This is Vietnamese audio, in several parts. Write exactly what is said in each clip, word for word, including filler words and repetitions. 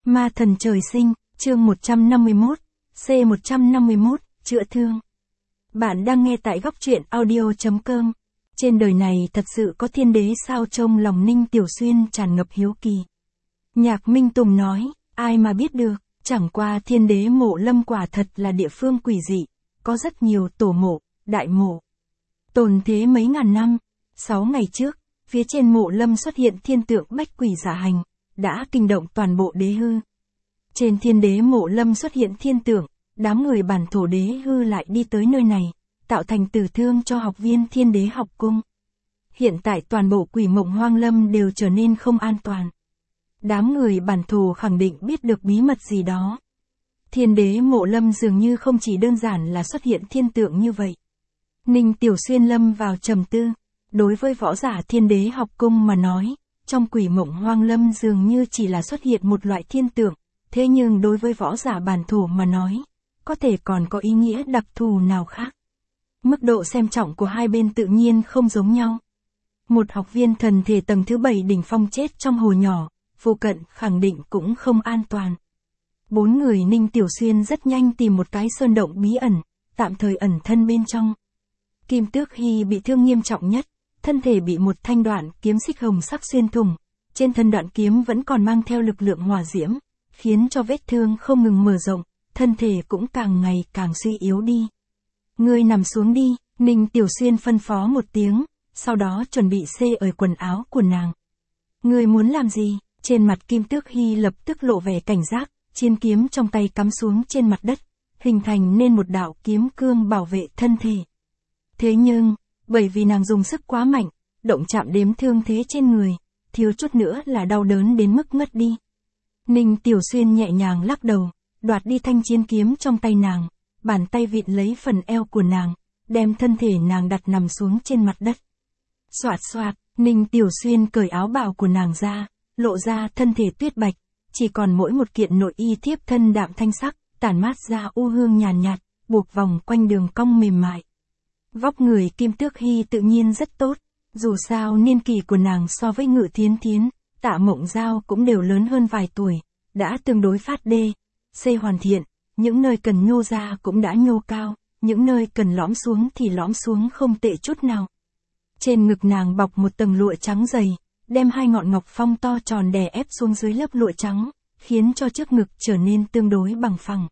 Ma thần trời sinh, chương một trăm năm mươi mốt, C một trăm năm mươi mốt, chữa thương. Bạn đang nghe tại góc truyện audio chấm com. Trên đời này thật sự có thiên đế sao? Trong lòng Ninh Tiểu Xuyên tràn ngập hiếu kỳ. Nhạc Minh Tùng nói, ai mà biết được, chẳng qua thiên đế mộ lâm quả thật là địa phương quỷ dị, có rất nhiều tổ mộ, đại mộ. Tồn thế mấy ngàn năm, sáu ngày trước, phía trên mộ lâm xuất hiện thiên tượng bách quỷ giả hành, đã kinh động toàn bộ đế hư. Trên thiên đế mộ lâm xuất hiện thiên tượng, đám người bản thổ đế hư lại đi tới nơi này, tạo thành tử thương cho học viên thiên đế học cung. Hiện tại toàn bộ quỷ mộng hoang lâm đều trở nên không an toàn. Đám người bản thổ khẳng định biết được bí mật gì đó. Thiên đế mộ lâm dường như không chỉ đơn giản là xuất hiện thiên tượng như vậy. Ninh Tiểu Xuyên lâm vào trầm tư. Đối với võ giả thiên đế học cung mà nói, trong quỷ mộng hoang lâm dường như chỉ là xuất hiện một loại thiên tượng, thế nhưng đối với võ giả bản thổ mà nói, có thể còn có ý nghĩa đặc thù nào khác. Mức độ xem trọng của hai bên tự nhiên không giống nhau. Một học viên thần thể tầng thứ bảy đỉnh phong chết trong hồ nhỏ, phụ cận khẳng định cũng không an toàn. Bốn người Ninh Tiểu Xuyên rất nhanh tìm một cái sơn động bí ẩn, tạm thời ẩn thân bên trong. Kim Tước Hy bị thương nghiêm trọng nhất, thân thể bị một thanh đoạn kiếm xích hồng sắc xuyên thủng, trên thân đoạn kiếm vẫn còn mang theo lực lượng hỏa diễm, khiến cho vết thương không ngừng mở rộng, thân thể cũng càng ngày càng suy yếu đi. Ngươi nằm xuống đi, Ninh Tiểu Xuyên phân phó một tiếng, sau đó chuẩn bị xê ở quần áo của nàng. Ngươi muốn làm gì? Trên mặt Kim Tước Hy lập tức lộ vẻ cảnh giác, chiên kiếm trong tay cắm xuống trên mặt đất, hình thành nên một đạo kiếm cương bảo vệ thân thể. Thế nhưng, bởi vì nàng dùng sức quá mạnh, động chạm đếm thương thế trên người, thiếu chút nữa là đau đớn đến mức ngất đi. Ninh Tiểu Xuyên nhẹ nhàng lắc đầu, đoạt đi thanh chiến kiếm trong tay nàng, bàn tay vịn lấy phần eo của nàng, đem thân thể nàng đặt nằm xuống trên mặt đất. Xoạt xoạt, Ninh Tiểu Xuyên cởi áo bào của nàng ra, lộ ra thân thể tuyết bạch, chỉ còn mỗi một kiện nội y thiếp thân đạm thanh sắc, tản mát ra u hương nhàn nhạt, buộc vòng quanh đường cong mềm mại. Vóc người Kim Tước Hy tự nhiên rất tốt, dù sao niên kỷ của nàng so với Ngự Thiến Thiến, Tạ Mộng Giao cũng đều lớn hơn vài tuổi, đã tương đối phát đê, xây hoàn thiện, những nơi cần nhô ra cũng đã nhô cao, những nơi cần lõm xuống thì lõm xuống không tệ chút nào. Trên ngực nàng bọc một tầng lụa trắng dày, đem hai ngọn ngọc phong to tròn đè ép xuống dưới lớp lụa trắng, khiến cho trước ngực trở nên tương đối bằng phẳng.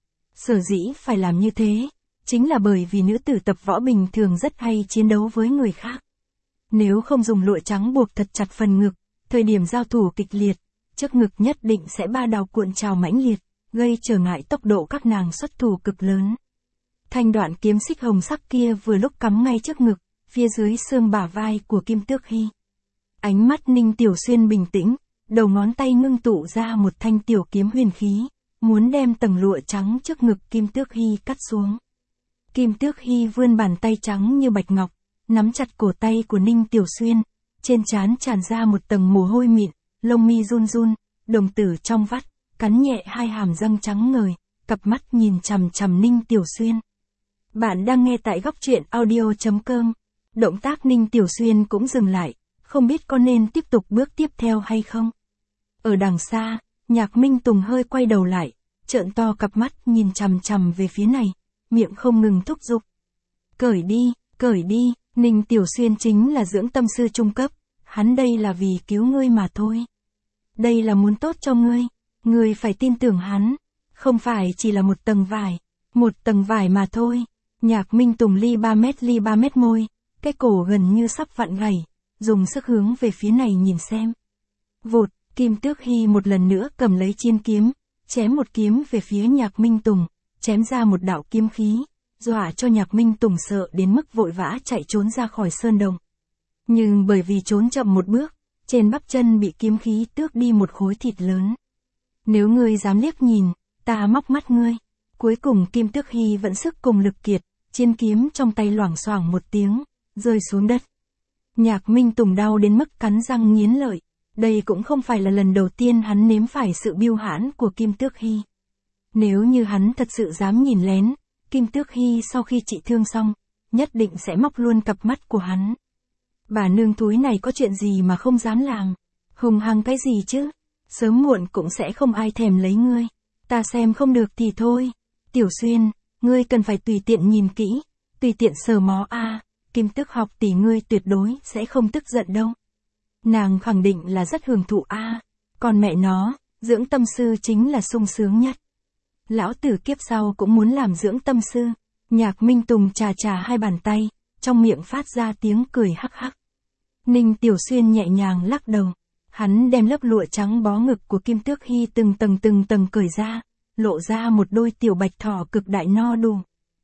Sở dĩ phải làm như thế, chính là bởi vì nữ tử tập võ bình thường rất hay chiến đấu với người khác. Nếu không dùng lụa trắng buộc thật chặt phần ngực, thời điểm giao thủ kịch liệt, trước ngực nhất định sẽ ba đào cuộn trào mãnh liệt, gây trở ngại tốc độ các nàng xuất thủ cực lớn. Thanh đoạn kiếm xích hồng sắc kia vừa lúc cắm ngay trước ngực, phía dưới xương bả vai của Kim Tước Hy. Ánh mắt Ninh Tiểu Xuyên bình tĩnh, đầu ngón tay ngưng tụ ra một thanh tiểu kiếm huyền khí, muốn đem tầng lụa trắng trước ngực Kim Tước Hy cắt xuống. Kim Tước Hy vươn bàn tay trắng như bạch ngọc, nắm chặt cổ tay của Ninh Tiểu Xuyên, trên trán tràn ra một tầng mồ hôi mịn, lông mi run run, đồng tử trong vắt, cắn nhẹ hai hàm răng trắng ngời, cặp mắt nhìn chằm chằm Ninh Tiểu Xuyên. Bạn đang nghe tại góc truyện audio chấm com. Động tác Ninh Tiểu Xuyên cũng dừng lại, không biết có nên tiếp tục bước tiếp theo hay không. Ở đằng xa, Nhạc Minh Tùng hơi quay đầu lại, trợn to cặp mắt nhìn chằm chằm về phía này, miệng không ngừng thúc giục. Cởi đi, cởi đi, Ninh Tiểu Xuyên chính là dưỡng tâm sư trung cấp, hắn đây là vì cứu ngươi mà thôi. Đây là muốn tốt cho ngươi, ngươi phải tin tưởng hắn, không phải chỉ là một tầng vải, một tầng vải mà thôi. Nhạc Minh Tùng ly ba mét ly ba mét môi, cái cổ gần như sắp vặn gãy, dùng sức hướng về phía này nhìn xem. Vụt, Kim Tước Hy một lần nữa cầm lấy chiên kiếm, chém một kiếm về phía Nhạc Minh Tùng, chém ra một đạo kiếm khí, dọa cho Nhạc Minh Tùng sợ đến mức vội vã chạy trốn ra khỏi sơn đồng. Nhưng bởi vì trốn chậm một bước, trên bắp chân bị kiếm khí tước đi một khối thịt lớn. Nếu ngươi dám liếc nhìn, ta móc mắt ngươi. Cuối cùng Kim Tước Hy vẫn sức cùng lực kiệt, chiên kiếm trong tay loảng xoảng một tiếng, rơi xuống đất. Nhạc Minh Tùng đau đến mức cắn răng nghiến lợi, đây cũng không phải là lần đầu tiên hắn nếm phải sự biêu hãn của Kim Tước Hy. Nếu như hắn thật sự dám nhìn lén, Kim Tước Hy sau khi trị thương xong, nhất định sẽ móc luôn cặp mắt của hắn. Bà nương thúi này có chuyện gì mà không dám làm, hùng hăng cái gì chứ? Sớm muộn cũng sẽ không ai thèm lấy ngươi. Ta xem không được thì thôi. Tiểu Xuyên, ngươi cần phải tùy tiện nhìn kỹ, tùy tiện sờ mó a, à, Kim Tước học tỷ ngươi tuyệt đối sẽ không tức giận đâu. Nàng khẳng định là rất hưởng thụ a, à, còn mẹ nó, dưỡng tâm sư chính là sung sướng nhất. Lão tử kiếp sau cũng muốn làm dưỡng tâm sư. Nhạc Minh Tùng chà chà hai bàn tay, trong miệng phát ra tiếng cười hắc hắc. Ninh Tiểu Xuyên nhẹ nhàng lắc đầu. Hắn đem lớp lụa trắng bó ngực của Kim Tước Hy từng tầng từng tầng cởi ra, lộ ra một đôi tiểu bạch thỏ cực đại no đủ.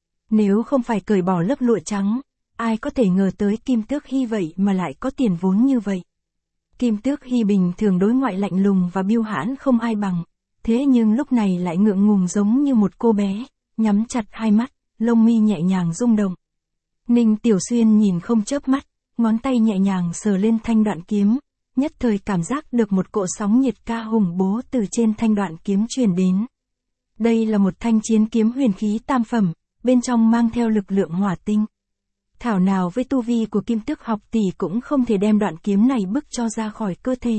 Nếu không phải cởi bỏ lớp lụa trắng, ai có thể ngờ tới Kim Tước Hy vậy mà lại có tiền vốn như vậy. Kim Tước Hy bình thường đối ngoại lạnh lùng và biêu hãn không ai bằng, thế nhưng lúc này lại ngượng ngùng giống như một cô bé, nhắm chặt hai mắt, lông mi nhẹ nhàng rung động. Ninh Tiểu Xuyên nhìn không chớp mắt, ngón tay nhẹ nhàng sờ lên thanh đoạn kiếm, nhất thời cảm giác được một cỗ sóng nhiệt ca hùng bố từ trên thanh đoạn kiếm truyền đến. Đây là một thanh chiến kiếm huyền khí tam phẩm, bên trong mang theo lực lượng hỏa tinh. Thảo nào với tu vi của Kim Tước học tỷ cũng không thể đem đoạn kiếm này bức cho ra khỏi cơ thể.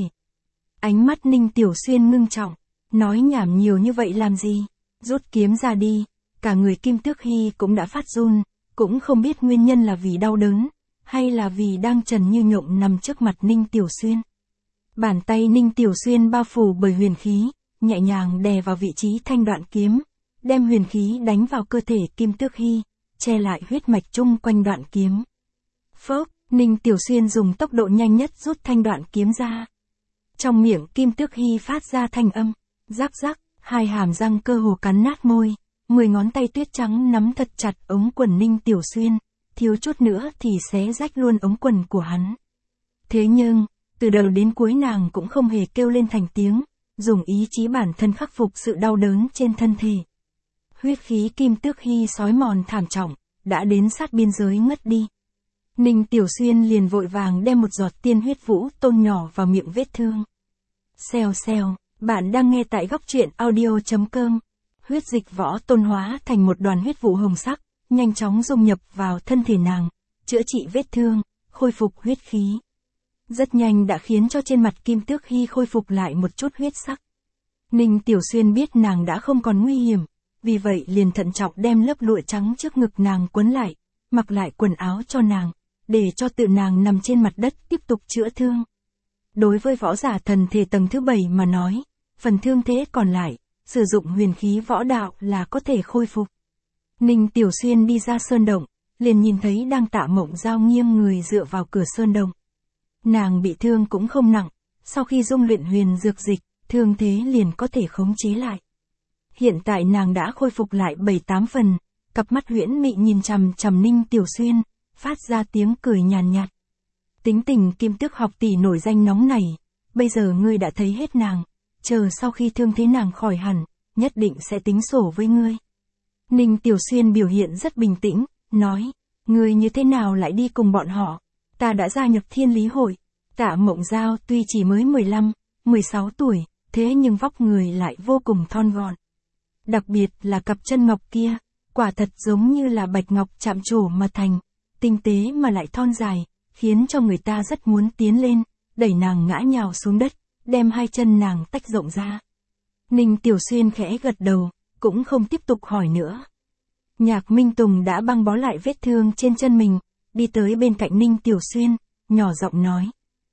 Ánh mắt Ninh Tiểu Xuyên ngưng trọng, nói nhảm nhiều như vậy làm gì, rút kiếm ra đi. Cả người Kim Tước Hy cũng đã phát run, cũng không biết nguyên nhân là vì đau đớn, hay là vì đang trần như nhộng nằm trước mặt Ninh Tiểu Xuyên. Bàn tay Ninh Tiểu Xuyên bao phủ bởi huyền khí, nhẹ nhàng đè vào vị trí thanh đoạn kiếm, đem huyền khí đánh vào cơ thể Kim Tước Hy, che lại huyết mạch chung quanh đoạn kiếm. Phốc, Ninh Tiểu Xuyên dùng tốc độ nhanh nhất rút thanh đoạn kiếm ra. Trong miệng Kim Tước Hy phát ra thanh âm, rắc rắc, hai hàm răng cơ hồ cắn nát môi, mười ngón tay tuyết trắng nắm thật chặt ống quần Ninh Tiểu Xuyên, thiếu chút nữa thì xé rách luôn ống quần của hắn. Thế nhưng, từ đầu đến cuối nàng cũng không hề kêu lên thành tiếng, dùng ý chí bản thân khắc phục sự đau đớn trên thân thể. Huyết khí Kim Tước Hy sói mòn thảm trọng, đã đến sát biên giới ngất đi. Ninh Tiểu Xuyên liền vội vàng đem một giọt tiên huyết vũ tôn nhỏ vào miệng vết thương. Xèo xèo, bạn đang nghe tại góc truyện audio chấm com. Huyết dịch võ tôn hóa thành một đoàn huyết vụ hồng sắc, nhanh chóng dung nhập vào thân thể nàng, chữa trị vết thương, khôi phục huyết khí. Rất nhanh đã khiến cho trên mặt Kim Tước Hy khôi phục lại một chút huyết sắc. Ninh Tiểu Xuyên biết nàng đã không còn nguy hiểm, vì vậy liền thận trọng đem lớp lụa trắng trước ngực nàng quấn lại, mặc lại quần áo cho nàng, để cho tự nàng nằm trên mặt đất tiếp tục chữa thương. Đối với võ giả thần thể tầng thứ bảy mà nói, phần thương thế còn lại, sử dụng huyền khí võ đạo là có thể khôi phục. Ninh Tiểu Xuyên đi ra sơn động, liền nhìn thấy đang Tạ Mộng Giao nghiêng người dựa vào cửa sơn động. Nàng bị thương cũng không nặng, sau khi dung luyện huyền dược dịch, thương thế liền có thể khống chế lại. Hiện tại nàng đã khôi phục lại bảy tám phần, cặp mắt huyễn mị nhìn chằm chằm Ninh Tiểu Xuyên, phát ra tiếng cười nhàn nhạt, nhạt. Tính tình Kim Tước học tỷ nổi danh nóng này, bây giờ ngươi đã thấy hết nàng, chờ sau khi thương thế nàng khỏi hẳn, nhất định sẽ tính sổ với ngươi. Ninh Tiểu Xuyên biểu hiện rất bình tĩnh, nói, ngươi như thế nào lại đi cùng bọn họ, ta đã gia nhập Thiên Lý Hội. Tạ Mộng Giao tuy chỉ mới mười lăm, mười sáu tuổi, thế nhưng vóc người lại vô cùng thon gọn. Đặc biệt là cặp chân ngọc kia, quả thật giống như là bạch ngọc chạm trổ mà thành, tinh tế mà lại thon dài, khiến cho người ta rất muốn tiến lên, đẩy nàng ngã nhào xuống đất, đem hai chân nàng tách rộng ra. Ninh Tiểu Xuyên khẽ gật đầu, cũng không tiếp tục hỏi nữa. Nhạc Minh Tùng đã băng bó lại vết thương trên chân mình, đi tới bên cạnh Ninh Tiểu Xuyên, nhỏ giọng nói.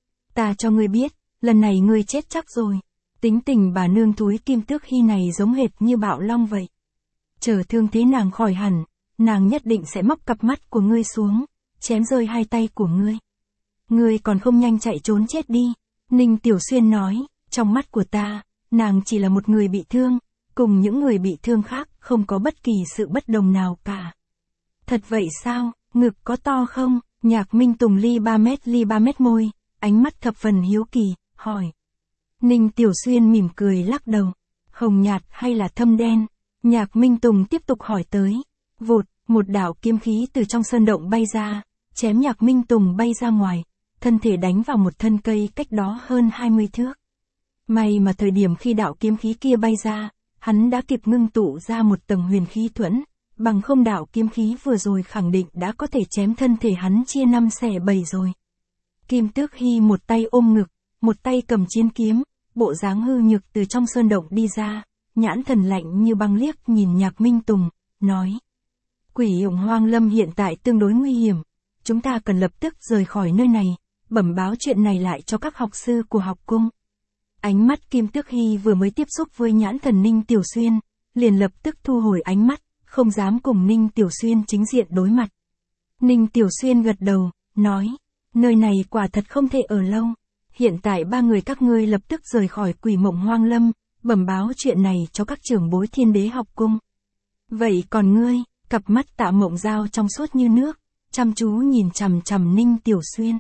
Ta cho ngươi biết, lần này ngươi chết chắc rồi. Tính tình bà nương thúi Kim Tước Hy này giống hệt như bạo long vậy. Chờ thương thế nàng khỏi hẳn, nàng nhất định sẽ móc cặp mắt của ngươi xuống, chém rơi hai tay của ngươi. Ngươi còn không nhanh chạy trốn chết đi. Ninh Tiểu Xuyên nói, trong mắt của ta, nàng chỉ là một người bị thương, cùng những người bị thương khác không có bất kỳ sự bất đồng nào cả. Thật vậy sao, ngực có to không? Nhạc Minh Tùng ly ba mét ly ba mét môi, ánh mắt thập phần hiếu kỳ, hỏi. Ninh Tiểu Xuyên mỉm cười lắc đầu, hồng nhạt hay là thâm đen? Nhạc Minh Tùng tiếp tục hỏi tới. Vụt, một đạo kiếm khí từ trong sơn động bay ra, chém Nhạc Minh Tùng bay ra ngoài, thân thể đánh vào một thân cây cách đó hơn hai mươi thước. May mà thời điểm khi đạo kiếm khí kia bay ra, hắn đã kịp ngưng tụ ra một tầng huyền khí thuẫn, bằng không đạo kiếm khí vừa rồi khẳng định đã có thể chém thân thể hắn chia năm xẻ bảy rồi. Kim Tước Hy một tay ôm ngực, một tay cầm chiến kiếm, bộ dáng hư nhược từ trong sơn động đi ra, nhãn thần lạnh như băng liếc nhìn Nhạc Minh Tùng, nói. Quỷ ủng Hoang Lâm hiện tại tương đối nguy hiểm, chúng ta cần lập tức rời khỏi nơi này, bẩm báo chuyện này lại cho các học sư của học cung. Ánh mắt Kim Tước Hy vừa mới tiếp xúc với nhãn thần Ninh Tiểu Xuyên, liền lập tức thu hồi ánh mắt, không dám cùng Ninh Tiểu Xuyên chính diện đối mặt. Ninh Tiểu Xuyên gật đầu, nói, nơi này quả thật không thể ở lâu, hiện tại ba người các ngươi lập tức rời khỏi Quỷ Mộng Hoang Lâm, bẩm báo chuyện này cho các trưởng bối Thiên Đế học cung. Vậy còn ngươi? Cặp mắt Tạ Mộng Giao trong suốt như nước, chăm chú nhìn chằm chằm Ninh Tiểu Xuyên.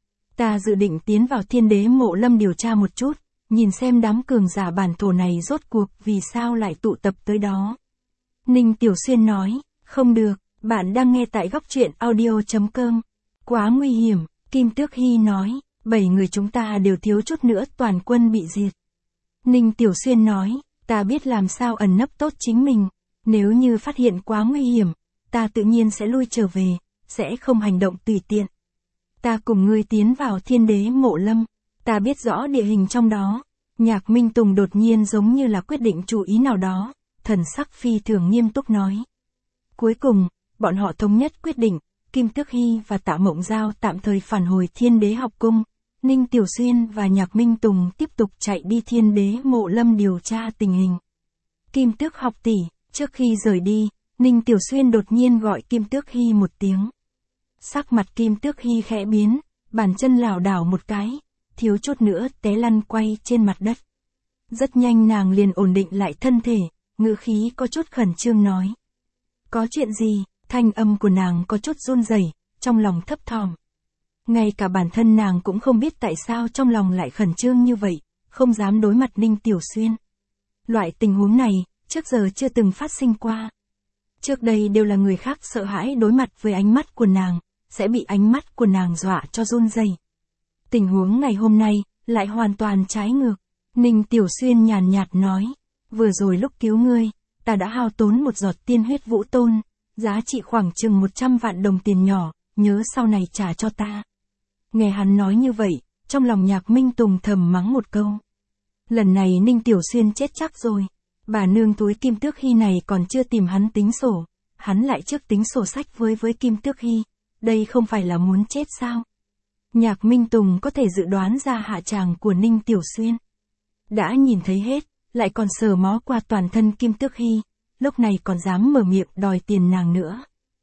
Ta dự định tiến vào Thiên Đế mộ lâm điều tra một chút, nhìn xem đám cường giả bản thổ này rốt cuộc vì sao lại tụ tập tới đó. Ninh Tiểu Xuyên nói, không được, bạn đang nghe tại góc truyện audio chấm com. Quá nguy hiểm, Kim Tước Hy nói, bảy người chúng ta đều thiếu chút nữa toàn quân bị diệt. Ninh Tiểu Xuyên nói, ta biết làm sao ẩn nấp tốt chính mình, nếu như phát hiện quá nguy hiểm, ta tự nhiên sẽ lui trở về, sẽ không hành động tùy tiện. Ta cùng ngươi tiến vào Thiên Đế mộ lâm, ta biết rõ địa hình trong đó. Nhạc Minh Tùng đột nhiên giống như là quyết định chủ ý nào đó, thần sắc phi thường nghiêm túc nói. Cuối cùng, bọn họ thống nhất quyết định, Kim Tước Hy và Tạ Mộng Giao tạm thời phản hồi Thiên Đế học cung, Ninh Tiểu Xuyên và Nhạc Minh Tùng tiếp tục chạy đi Thiên Đế mộ lâm điều tra tình hình. Kim Tước học tỷ, trước khi rời đi, Ninh Tiểu Xuyên đột nhiên gọi Kim Tước Hy một tiếng. Sắc mặt Kim Tước Hy khẽ biến, bàn chân lảo đảo một cái, thiếu chút nữa té lăn quay trên mặt đất. Rất nhanh nàng liền ổn định lại thân thể, ngữ khí có chút khẩn trương nói. Có chuyện gì? Thanh âm của nàng có chút run rẩy, trong lòng thấp thỏm. Ngay cả bản thân nàng cũng không biết tại sao trong lòng lại khẩn trương như vậy, không dám đối mặt Ninh Tiểu Xuyên. Loại tình huống này, trước giờ chưa từng phát sinh qua. Trước đây đều là người khác sợ hãi đối mặt với ánh mắt của nàng, sẽ bị ánh mắt của nàng dọa cho run rẩy. Tình huống ngày hôm nay, lại hoàn toàn trái ngược. Ninh Tiểu Xuyên nhàn nhạt nói, vừa rồi lúc cứu ngươi, ta đã hao tốn một giọt tiên huyết vũ tôn, giá trị khoảng chừng một trăm vạn đồng tiền nhỏ, nhớ sau này trả cho ta. Nghe hắn nói như vậy, trong lòng Nhạc Minh Tùng thầm mắng một câu. Lần này Ninh Tiểu Xuyên chết chắc rồi, bà nương túi Kim Tước Hy này còn chưa tìm hắn tính sổ, hắn lại trước tính sổ sách với với Kim Tước Hy, đây không phải là muốn chết sao? Nhạc Minh Tùng có thể dự đoán ra hạ tràng của Ninh Tiểu Xuyên. Đã nhìn thấy hết, lại còn sờ mó qua toàn thân Kim Tước Hy, lúc này còn dám mở miệng đòi tiền nàng nữa.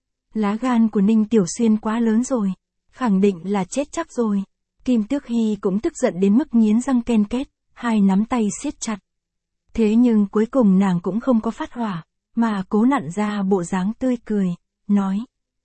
Lá gan của Ninh Tiểu Xuyên quá lớn rồi, khẳng định là chết chắc rồi. Kim Tước Hy cũng tức giận đến mức nghiến răng ken két, hai nắm tay siết chặt. Thế nhưng cuối cùng nàng cũng không có phát hỏa, mà cố nặn ra bộ dáng tươi cười, nói.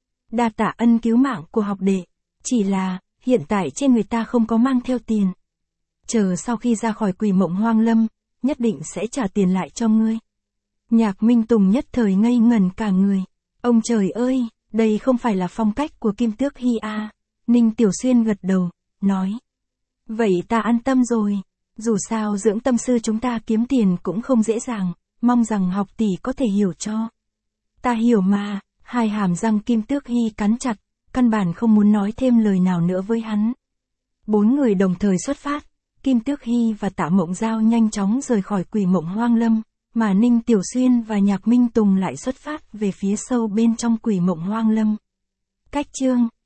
Đa tạ ân cứu mạng của học đệ, chỉ là, hiện tại trên người ta không có mang theo tiền. Chờ sau khi ra khỏi Quỷ Mộng Hoang Lâm, nhất định sẽ trả tiền lại cho ngươi. Nhạc Minh Tùng nhất thời ngây ngẩn cả người. Ông trời ơi, đây không phải là phong cách của Kim Tước Hy à. Ninh Tiểu Xuyên gật đầu, nói. Vậy ta an tâm rồi. Dù sao dưỡng tâm sư chúng ta kiếm tiền cũng không dễ dàng, mong rằng học tỷ có thể hiểu cho. Ta hiểu mà, hai hàm răng Kim Tước Hy cắn chặt, căn bản không muốn nói thêm lời nào nữa với hắn. Bốn người đồng thời xuất phát, Kim Tước Hy và Tạ Mộng Giao nhanh chóng rời khỏi Quỷ Mộng Hoang Lâm, mà Ninh Tiểu Xuyên và Nhạc Minh Tùng lại xuất phát về phía sâu bên trong Quỷ Mộng Hoang Lâm. Cách chương